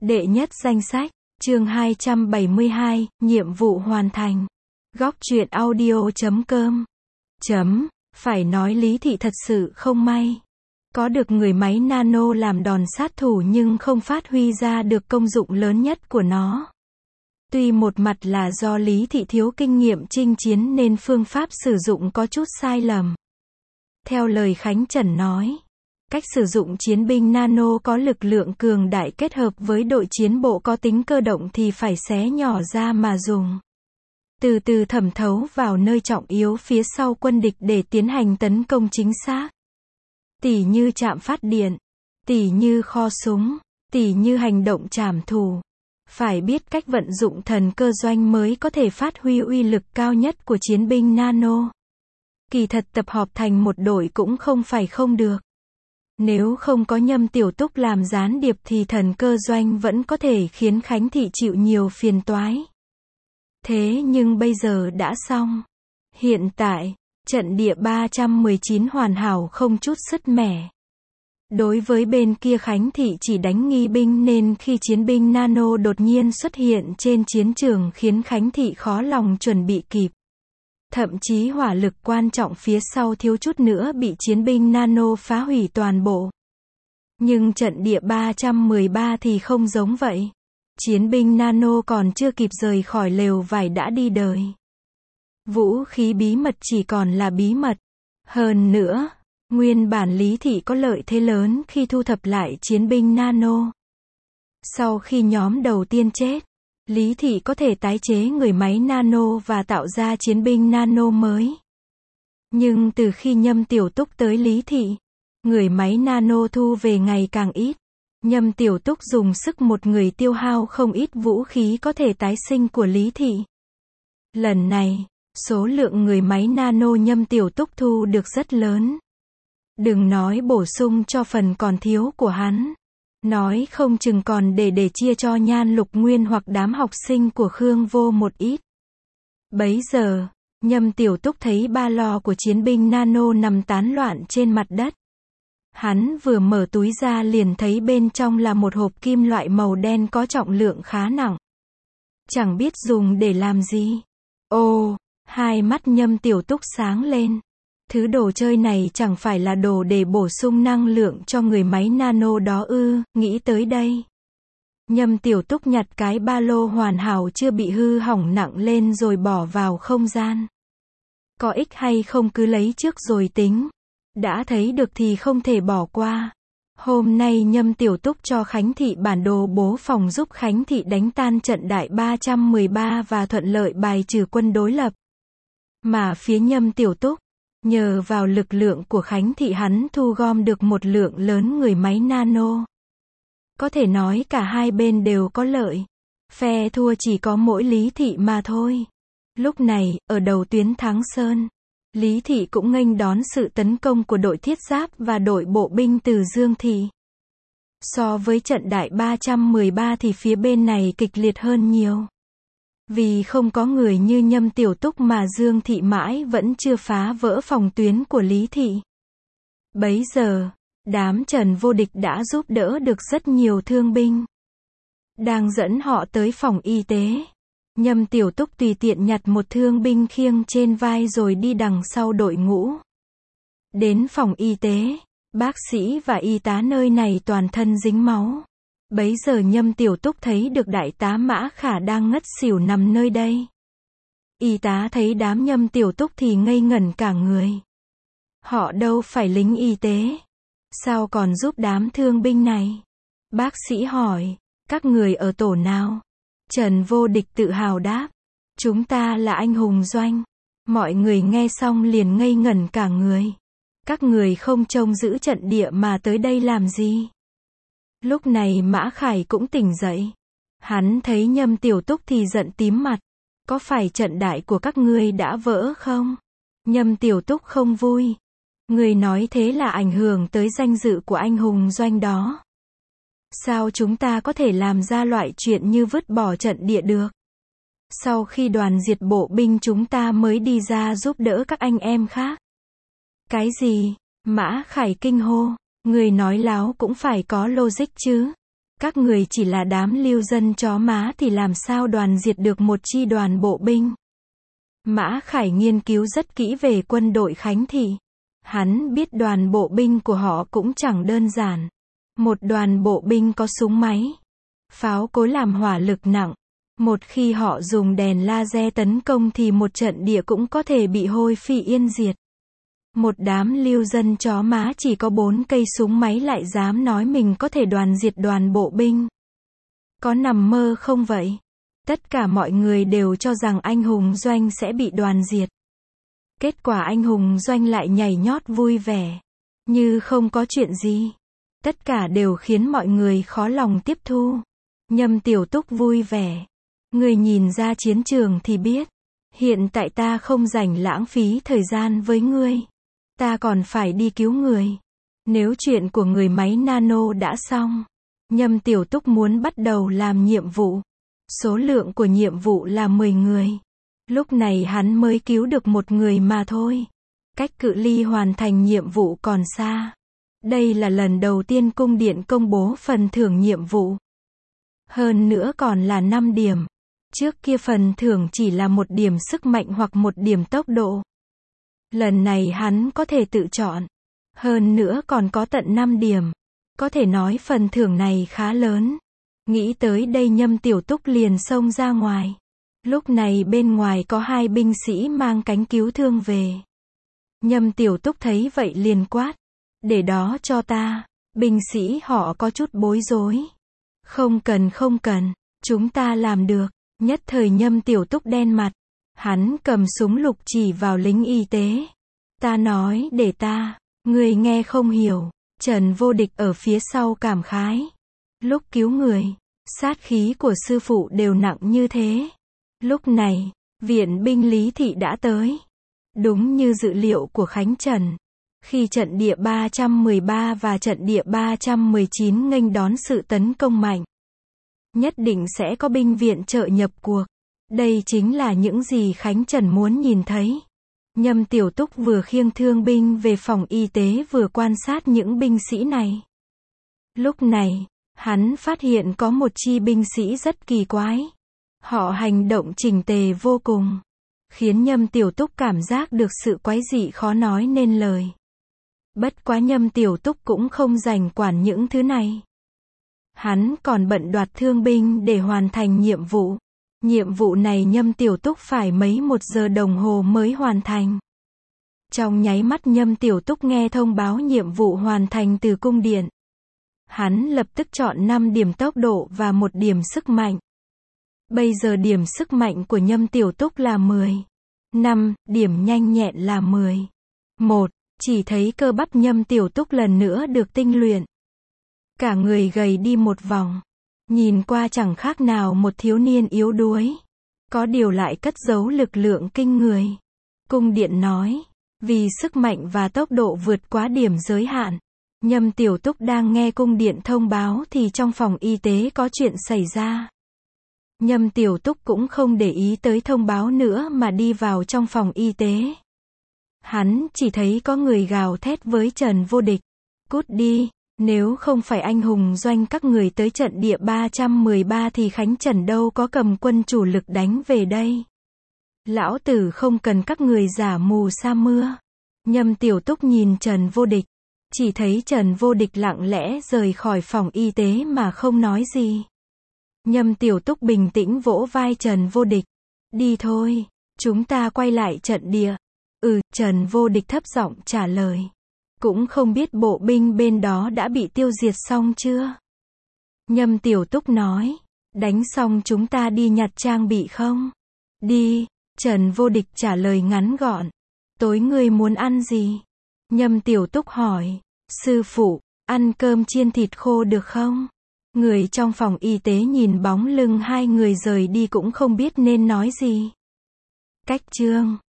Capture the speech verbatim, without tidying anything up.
Đệ nhất danh sách, chương hai trăm bảy mươi hai, nhiệm vụ hoàn thành. Góc truyện audio chấm com. Chấm, phải nói Lý Thị thật sự không may. Có được người máy nano làm đòn sát thủ nhưng không phát huy ra được công dụng lớn nhất của nó. Tuy một mặt là do Lý Thị thiếu kinh nghiệm chinh chiến nên phương pháp sử dụng có chút sai lầm. Theo lời Khánh Trần nói, cách sử dụng chiến binh nano có lực lượng cường đại kết hợp với đội chiến bộ có tính cơ động thì phải xé nhỏ ra mà dùng. Từ từ thẩm thấu vào nơi trọng yếu phía sau quân địch để tiến hành tấn công chính xác. Tỉ như trạm phát điện, tỉ như kho súng, tỉ như hành động trảm thù. Phải biết cách vận dụng thần cơ doanh mới có thể phát huy uy lực cao nhất của chiến binh nano. Kỳ thật tập hợp thành một đội cũng không phải không được. Nếu không có Nhâm Tiểu Túc làm gián điệp thì thần cơ doanh vẫn có thể khiến Khánh Thị chịu nhiều phiền toái. Thế nhưng bây giờ đã xong. Hiện tại, trận địa ba trăm mười chín hoàn hảo không chút sứt mẻ. Đối với bên kia Khánh Thị chỉ đánh nghi binh nên khi chiến binh nano đột nhiên xuất hiện trên chiến trường khiến Khánh Thị khó lòng chuẩn bị kịp. Thậm chí hỏa lực quan trọng phía sau thiếu chút nữa bị chiến binh nano phá hủy toàn bộ. Nhưng trận địa ba trăm mười ba thì không giống vậy. Chiến binh nano còn chưa kịp rời khỏi lều vải đã đi đời. Vũ khí bí mật chỉ còn là bí mật. Hơn nữa, nguyên bản Lý Thị có lợi thế lớn khi thu thập lại chiến binh nano. Sau khi nhóm đầu tiên chết, Lý Thị có thể tái chế người máy nano và tạo ra chiến binh nano mới. Nhưng từ khi Nhâm Tiểu Túc tới Lý Thị, người máy nano thu về ngày càng ít. Nhâm Tiểu Túc dùng sức một người tiêu hao không ít vũ khí có thể tái sinh của Lý Thị. Lần này, số lượng người máy nano Nhâm Tiểu Túc thu được rất lớn. Đừng nói bổ sung cho phần còn thiếu của hắn. Nói không chừng còn để để chia cho Nhan Lục Nguyên hoặc đám học sinh của Khương Vô một ít. Bấy giờ, Nhâm Tiểu Túc thấy ba lò của chiến binh nano nằm tán loạn trên mặt đất. Hắn vừa mở túi ra liền thấy bên trong là một hộp kim loại màu đen có trọng lượng khá nặng. Chẳng biết dùng để làm gì. Ồ, hai mắt Nhâm Tiểu Túc sáng lên. Thứ đồ chơi này chẳng phải là đồ để bổ sung năng lượng cho người máy nano đó ư, nghĩ tới đây. Nhâm Tiểu Túc nhặt cái ba lô hoàn hảo chưa bị hư hỏng nặng lên rồi bỏ vào không gian. Có ích hay không cứ lấy trước rồi tính. Đã thấy được thì không thể bỏ qua. Hôm nay Nhâm Tiểu Túc cho Khánh Thị bản đồ bố phòng giúp Khánh Thị đánh tan trận đại ba trăm mười ba và thuận lợi bài trừ quân đối lập. Mà phía Nhâm Tiểu Túc, nhờ vào lực lượng của Khánh Thị hắn thu gom được một lượng lớn người máy nano. Có thể nói cả hai bên đều có lợi. Phe thua chỉ có mỗi Lý Thị mà thôi. Lúc này, ở đầu tuyến Thắng Sơn, Lý Thị cũng nghênh đón sự tấn công của đội thiết giáp và đội bộ binh từ Dương Thị. So với trận đại ba trăm mười ba thì phía bên này kịch liệt hơn nhiều. Vì không có người như Nhâm Tiểu Túc mà Dương Thị mãi vẫn chưa phá vỡ phòng tuyến của Lý Thị. Bấy giờ, đám Trần Vô Địch đã giúp đỡ được rất nhiều thương binh. Đang dẫn họ tới phòng y tế. Nhâm Tiểu Túc tùy tiện nhặt một thương binh khiêng trên vai rồi đi đằng sau đội ngũ. Đến phòng y tế, bác sĩ và y tá nơi này toàn thân dính máu. Bấy giờ Nhâm Tiểu Túc thấy được đại tá Mã Khả đang ngất xỉu nằm nơi đây. Y tá thấy đám Nhâm Tiểu Túc thì ngây ngẩn cả người. Họ đâu phải lính y tế. Sao còn giúp đám thương binh này? Bác sĩ hỏi, các người ở tổ nào? Trần Vô Địch tự hào đáp, chúng ta là anh hùng doanh. Mọi người nghe xong liền ngây ngẩn cả người. Các người không trông giữ trận địa mà tới đây làm gì? Lúc này Mã Khải cũng tỉnh dậy. Hắn thấy Nhâm Tiểu Túc thì giận tím mặt. Có phải trận đại của các ngươi đã vỡ không? Nhâm Tiểu Túc không vui. Người nói thế là ảnh hưởng tới danh dự của anh hùng doanh đó. Sao chúng ta có thể làm ra loại chuyện như vứt bỏ trận địa được? Sau khi đoàn diệt bộ binh chúng ta mới đi ra giúp đỡ các anh em khác. Cái gì? Mã Khải kinh hô. Người nói láo cũng phải có logic chứ. Các người chỉ là đám lưu dân chó má thì làm sao đoàn diệt được một chi đoàn bộ binh. Mã Khải nghiên cứu rất kỹ về quân đội Khánh Thị. Hắn biết đoàn bộ binh của họ cũng chẳng đơn giản. Một đoàn bộ binh có súng máy, pháo cối làm hỏa lực nặng. Một khi họ dùng đèn laser tấn công thì một trận địa cũng có thể bị hôi phi yên diệt. Một đám lưu dân chó má chỉ có bốn cây súng máy lại dám nói mình có thể đoàn diệt đoàn bộ binh. Có nằm mơ không vậy? Tất cả mọi người đều cho rằng anh hùng Doanh sẽ bị đoàn diệt. Kết quả anh hùng Doanh lại nhảy nhót vui vẻ, như không có chuyện gì. Tất cả đều khiến mọi người khó lòng tiếp thu. Nhâm Tiểu Túc vui vẻ. Người nhìn ra chiến trường thì biết. Hiện tại ta không rảnh lãng phí thời gian với ngươi. Ta còn phải đi cứu người. Nếu chuyện của người máy nano đã xong, Nhâm Tiểu Túc muốn bắt đầu làm nhiệm vụ. Số lượng của nhiệm vụ là mười người. Lúc này hắn mới cứu được một người mà thôi. Cách cự ly hoàn thành nhiệm vụ còn xa. Đây là lần đầu tiên cung điện công bố phần thưởng nhiệm vụ. Hơn nữa còn là năm điểm. Trước kia phần thưởng chỉ là một điểm sức mạnh hoặc một điểm tốc độ. Lần này hắn có thể tự chọn. Hơn nữa còn có tận năm điểm. Có thể nói phần thưởng này khá lớn. Nghĩ tới đây Nhâm Tiểu Túc liền xông ra ngoài. Lúc này bên ngoài có hai binh sĩ mang cánh cứu thương về. Nhâm Tiểu Túc thấy vậy liền quát. Để đó cho ta. Binh sĩ họ có chút bối rối. Không cần không cần. Chúng ta làm được. Nhất thời Nhâm Tiểu Túc đen mặt. Hắn cầm súng lục chỉ vào lính y tế. Ta nói để ta. Người nghe không hiểu. Trần Vô Địch ở phía sau cảm khái. Lúc cứu người, sát khí của sư phụ đều nặng như thế. Lúc này, viện binh Lý Thị đã tới. Đúng như dự liệu của Khánh Trần. Khi trận địa ba trăm mười ba và trận địa ba trăm mười chín nghênh đón sự tấn công mạnh, nhất định sẽ có binh viện trợ nhập cuộc. Đây chính là những gì Khánh Trần muốn nhìn thấy. Nhâm Tiểu Túc vừa khiêng thương binh về phòng y tế vừa quan sát những binh sĩ này. Lúc này, hắn phát hiện có một chi binh sĩ rất kỳ quái. Họ hành động chỉnh tề vô cùng, khiến Nhâm Tiểu Túc cảm giác được sự quái dị khó nói nên lời. Bất quá Nhâm Tiểu Túc cũng không rảnh quản những thứ này. Hắn còn bận đoạt thương binh để hoàn thành nhiệm vụ. Nhiệm vụ này Nhâm Tiểu Túc phải mấy một giờ đồng hồ mới hoàn thành. Trong nháy mắt Nhâm Tiểu Túc nghe thông báo nhiệm vụ hoàn thành từ cung điện. Hắn lập tức chọn năm điểm tốc độ và một điểm sức mạnh. Bây giờ điểm sức mạnh của Nhâm Tiểu Túc là mười. năm, điểm nhanh nhẹn là mười. một, chỉ thấy cơ bắp Nhâm Tiểu Túc lần nữa được tinh luyện. Cả người gầy đi một vòng. Nhìn qua chẳng khác nào một thiếu niên yếu đuối. Có điều lại cất giấu lực lượng kinh người. Cung điện nói, vì sức mạnh và tốc độ vượt quá điểm giới hạn. Nhâm Tiểu Túc đang nghe cung điện thông báo thì trong phòng y tế có chuyện xảy ra. Nhâm Tiểu Túc cũng không để ý tới thông báo nữa mà đi vào trong phòng y tế. Hắn chỉ thấy có người gào thét với Trần Vô Địch. Cút đi, nếu không phải anh hùng Doanh các người tới trận địa ba trăm mười ba thì Khánh Trần đâu có cầm quân chủ lực đánh về đây. Lão tử không cần các người giả mù sa mưa. Nhâm Tiểu Túc nhìn Trần Vô Địch. Chỉ thấy Trần Vô Địch lặng lẽ rời khỏi phòng y tế mà không nói gì. Nhâm Tiểu Túc bình tĩnh vỗ vai Trần Vô Địch. Đi thôi, chúng ta quay lại trận địa. Ừ, Trần Vô Địch thấp giọng trả lời. Cũng không biết bộ binh bên đó đã bị tiêu diệt xong chưa? Nhâm Tiểu Túc nói. Đánh xong chúng ta đi nhặt trang bị không? Đi, Trần Vô Địch trả lời ngắn gọn. Tối ngươi muốn ăn gì? Nhâm Tiểu Túc hỏi. Sư phụ, ăn cơm chiên thịt khô được không? Người trong phòng y tế nhìn bóng lưng hai người rời đi cũng không biết nên nói gì. Cách chương